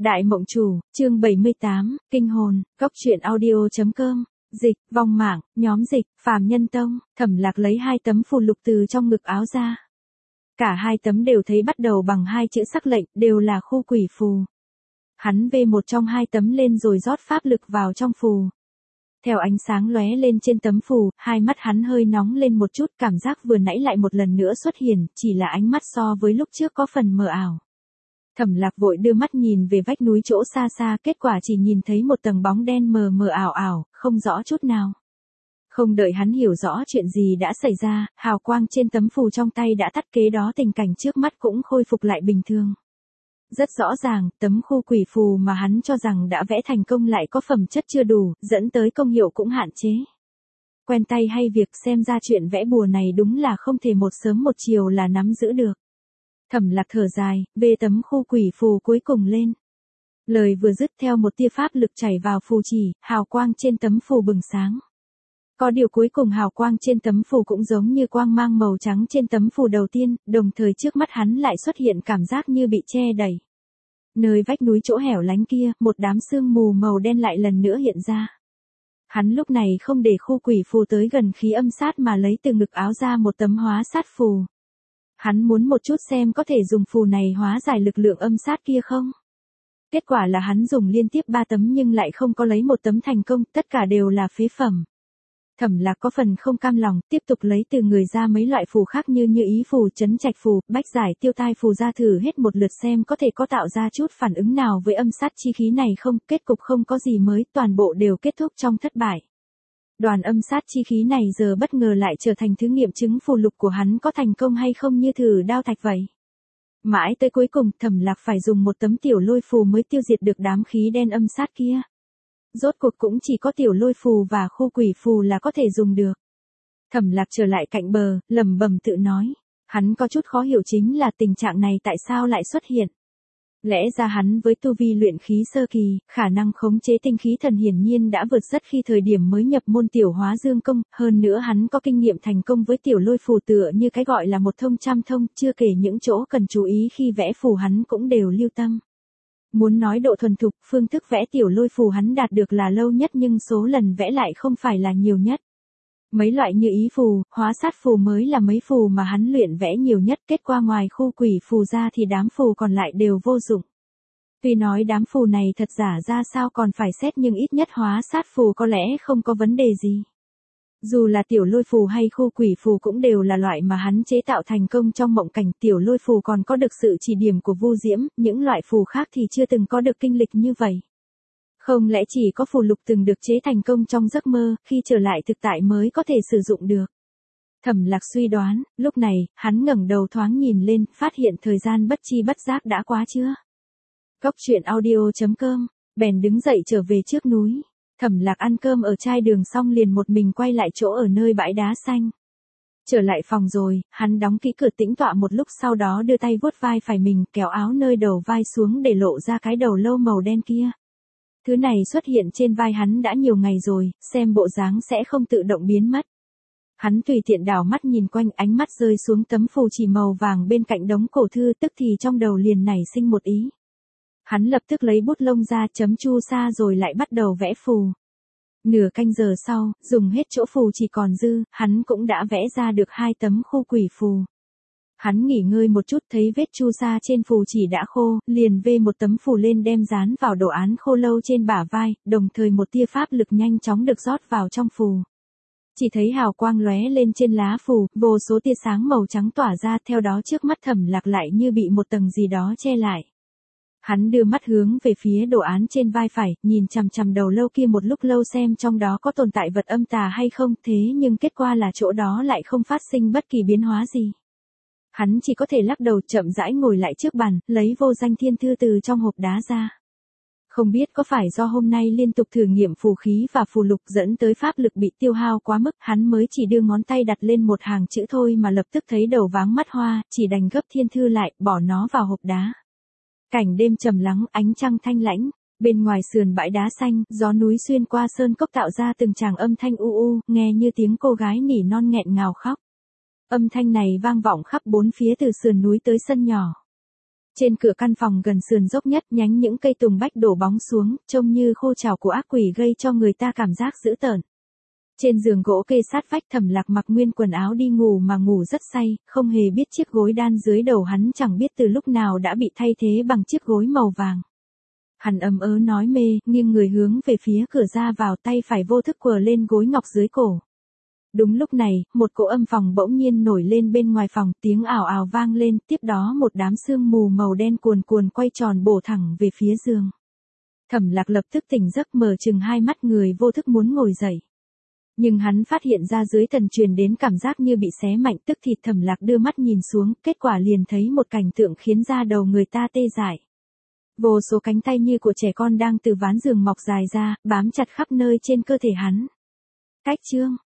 Đại Mộng Chủ, chương 78, Kinh hồn, Cốc truyện audio.com, dịch, vong mạng, nhóm dịch, Phàm Nhân Tông, Thẩm Lạc lấy 2 tấm phù lục từ trong ngực áo ra. Cả 2 tấm đều thấy bắt đầu bằng 2 chữ sắc lệnh, đều là khu quỷ phù. Hắn vê một trong 2 tấm lên rồi rót pháp lực vào trong phù. Theo ánh sáng lóe lên trên tấm phù, 2 mắt hắn hơi nóng lên một chút, cảm giác vừa nãy lại một lần nữa xuất hiện, chỉ là ánh mắt so với lúc trước có phần mờ ảo. Thẩm Lạc vội đưa mắt nhìn về vách núi chỗ xa xa, kết quả chỉ nhìn thấy một tầng bóng đen mờ mờ ảo ảo, không rõ chút nào. Không đợi hắn hiểu rõ chuyện gì đã xảy ra, hào quang trên tấm phù trong tay đã tắt, kế đó tình cảnh trước mắt cũng khôi phục lại bình thường. Rất rõ ràng, tấm khu quỷ phù mà hắn cho rằng đã vẽ thành công lại có phẩm chất chưa đủ, dẫn tới công hiệu cũng hạn chế. Quen tay hay việc, xem ra chuyện vẽ bùa này đúng là không thể một sớm một chiều là nắm giữ được. Thẩm Lạc thở dài, vê tấm khu quỷ phù cuối cùng lên. Lời vừa dứt, theo một tia pháp lực chảy vào phù chỉ, hào quang trên tấm phù bừng sáng. Có điều cuối cùng hào quang trên tấm phù cũng giống như quang mang màu trắng trên tấm phù đầu tiên, đồng thời trước mắt hắn lại xuất hiện cảm giác như bị che đẩy. Nơi vách núi chỗ hẻo lánh kia, một đám sương mù màu đen lại lần nữa hiện ra. Hắn lúc này không để khu quỷ phù tới gần khí âm sát mà lấy từ ngực áo ra một tấm hóa sát phù. Hắn muốn một chút xem có thể dùng phù này hóa giải lực lượng âm sát kia không. Kết quả là hắn dùng liên tiếp 3 tấm nhưng lại không có lấy một tấm thành công, tất cả đều là phế phẩm. Thẩm Lạc có phần không cam lòng, tiếp tục lấy từ người ra mấy loại phù khác như ý phù, chấn trạch phù, bách giải tiêu tai phù ra thử hết một lượt xem có thể có tạo ra chút phản ứng nào với âm sát chi khí này không, kết cục không có gì mới, toàn bộ đều kết thúc trong thất bại. Đoàn âm sát chi khí này giờ bất ngờ lại trở thành thử nghiệm chứng phù lục của hắn có thành công hay không như thử đao thạch vậy. Mãi tới cuối cùng, Thẩm Lạc phải dùng một tấm tiểu lôi phù mới tiêu diệt được đám khí đen âm sát kia. Rốt cuộc cũng chỉ có tiểu lôi phù và khu quỷ phù là có thể dùng được. Thẩm Lạc trở lại cạnh bờ, lẩm bẩm tự nói. Hắn có chút khó hiểu chính là tình trạng này tại sao lại xuất hiện. Lẽ ra hắn với tu vi luyện khí sơ kỳ, khả năng khống chế tinh khí thần hiển nhiên đã vượt rất khi thời điểm mới nhập môn tiểu hóa dương công, hơn nữa hắn có kinh nghiệm thành công với tiểu lôi phù tựa như cái gọi là một thông trăm thông, chưa kể những chỗ cần chú ý khi vẽ phù hắn cũng đều lưu tâm. Muốn nói độ thuần thục, phương thức vẽ tiểu lôi phù hắn đạt được là lâu nhất nhưng số lần vẽ lại không phải là nhiều nhất. Mấy loại như ý phù, hóa sát phù mới là mấy phù mà hắn luyện vẽ nhiều nhất, kết quả ngoài khu quỷ phù ra thì đám phù còn lại đều vô dụng. Tuy nói đám phù này thật giả ra sao còn phải xét nhưng ít nhất hóa sát phù có lẽ không có vấn đề gì. Dù là tiểu lôi phù hay khu quỷ phù cũng đều là loại mà hắn chế tạo thành công trong mộng cảnh, tiểu lôi phù còn có được sự chỉ điểm của Vu Diễm, những loại phù khác thì chưa từng có được kinh lịch như vậy. Không lẽ chỉ có phù lục từng được chế thành công trong giấc mơ, khi trở lại thực tại mới có thể sử dụng được. Thẩm Lạc suy đoán, lúc này, hắn ngẩng đầu thoáng nhìn lên, phát hiện thời gian bất chi bất giác đã quá chưa. Cốc truyện audio.com, bèn đứng dậy trở về trước núi. Thẩm Lạc ăn cơm ở trai đường xong liền một mình quay lại chỗ ở nơi bãi đá xanh. Trở lại phòng rồi, hắn đóng kỹ cửa tĩnh tọa một lúc, sau đó đưa tay vuốt vai phải mình, kéo áo nơi đầu vai xuống để lộ ra cái đầu lâu màu đen kia. Thứ này xuất hiện trên vai hắn đã nhiều ngày rồi, xem bộ dáng sẽ không tự động biến mất. Hắn tùy tiện đảo mắt nhìn quanh, ánh mắt rơi xuống tấm phù chỉ màu vàng bên cạnh đống cổ thư, tức thì trong đầu liền nảy sinh một ý. Hắn lập tức lấy bút lông ra chấm chu sa rồi lại bắt đầu vẽ phù. Nửa canh giờ sau, dùng hết chỗ phù chỉ còn dư, hắn cũng đã vẽ ra được 2 tấm khu quỷ phù. Hắn nghỉ ngơi một chút thấy vết chu sa trên phù chỉ đã khô, liền vê một tấm phù lên đem dán vào đồ án khô lâu trên bả vai, đồng thời một tia pháp lực nhanh chóng được rót vào trong phù. Chỉ thấy hào quang lóe lên trên lá phù, vô số tia sáng màu trắng tỏa ra, theo đó trước mắt Thẩm Lạc lại như bị một tầng gì đó che lại. Hắn đưa mắt hướng về phía đồ án trên vai phải, nhìn chằm chằm đầu lâu kia một lúc lâu xem trong đó có tồn tại vật âm tà hay không, thế nhưng kết quả là chỗ đó lại không phát sinh bất kỳ biến hóa gì. Hắn chỉ có thể lắc đầu chậm rãi ngồi lại trước bàn, lấy vô danh thiên thư từ trong hộp đá ra. Không biết có phải do hôm nay liên tục thử nghiệm phù khí và phù lục dẫn tới pháp lực bị tiêu hao quá mức, hắn mới chỉ đưa ngón tay đặt lên một hàng chữ thôi mà lập tức thấy đầu váng mắt hoa, chỉ đành gấp thiên thư lại, bỏ nó vào hộp đá. Cảnh đêm trầm lắng, ánh trăng thanh lãnh, bên ngoài sườn bãi đá xanh, gió núi xuyên qua sơn cốc tạo ra từng tràng âm thanh u u, nghe như tiếng cô gái nỉ non nghẹn ngào khóc. Âm thanh này vang vọng khắp bốn phía từ sườn núi tới sân nhỏ. Trên cửa căn phòng gần sườn dốc nhất nhánh những cây tùng bách đổ bóng xuống, trông như khô trào của ác quỷ gây cho người ta cảm giác dữ tợn. Trên giường gỗ kê sát vách Thẩm Lạc mặc nguyên quần áo đi ngủ mà ngủ rất say, không hề biết chiếc gối đan dưới đầu hắn chẳng biết từ lúc nào đã bị thay thế bằng chiếc gối màu vàng. Hắn ấm ớ nói mê, nghiêng người hướng về phía cửa ra vào, tay phải vô thức quờ lên gối ngọc dưới cổ. Đúng lúc này, một cỗ âm phòng bỗng nhiên nổi lên bên ngoài phòng, tiếng ào ào vang lên, tiếp đó một đám sương mù màu đen cuồn cuồn quay tròn bổ thẳng về phía giường. Thẩm Lạc lập tức tỉnh giấc, mở chừng hai mắt, người vô thức muốn ngồi dậy. Nhưng hắn phát hiện ra dưới thần truyền đến cảm giác như bị xé mạnh, tức thì Thẩm Lạc đưa mắt nhìn xuống, kết quả liền thấy một cảnh tượng khiến da đầu người ta tê dại. Vô số cánh tay như của trẻ con đang từ ván giường mọc dài ra, bám chặt khắp nơi trên cơ thể hắn. Cách chương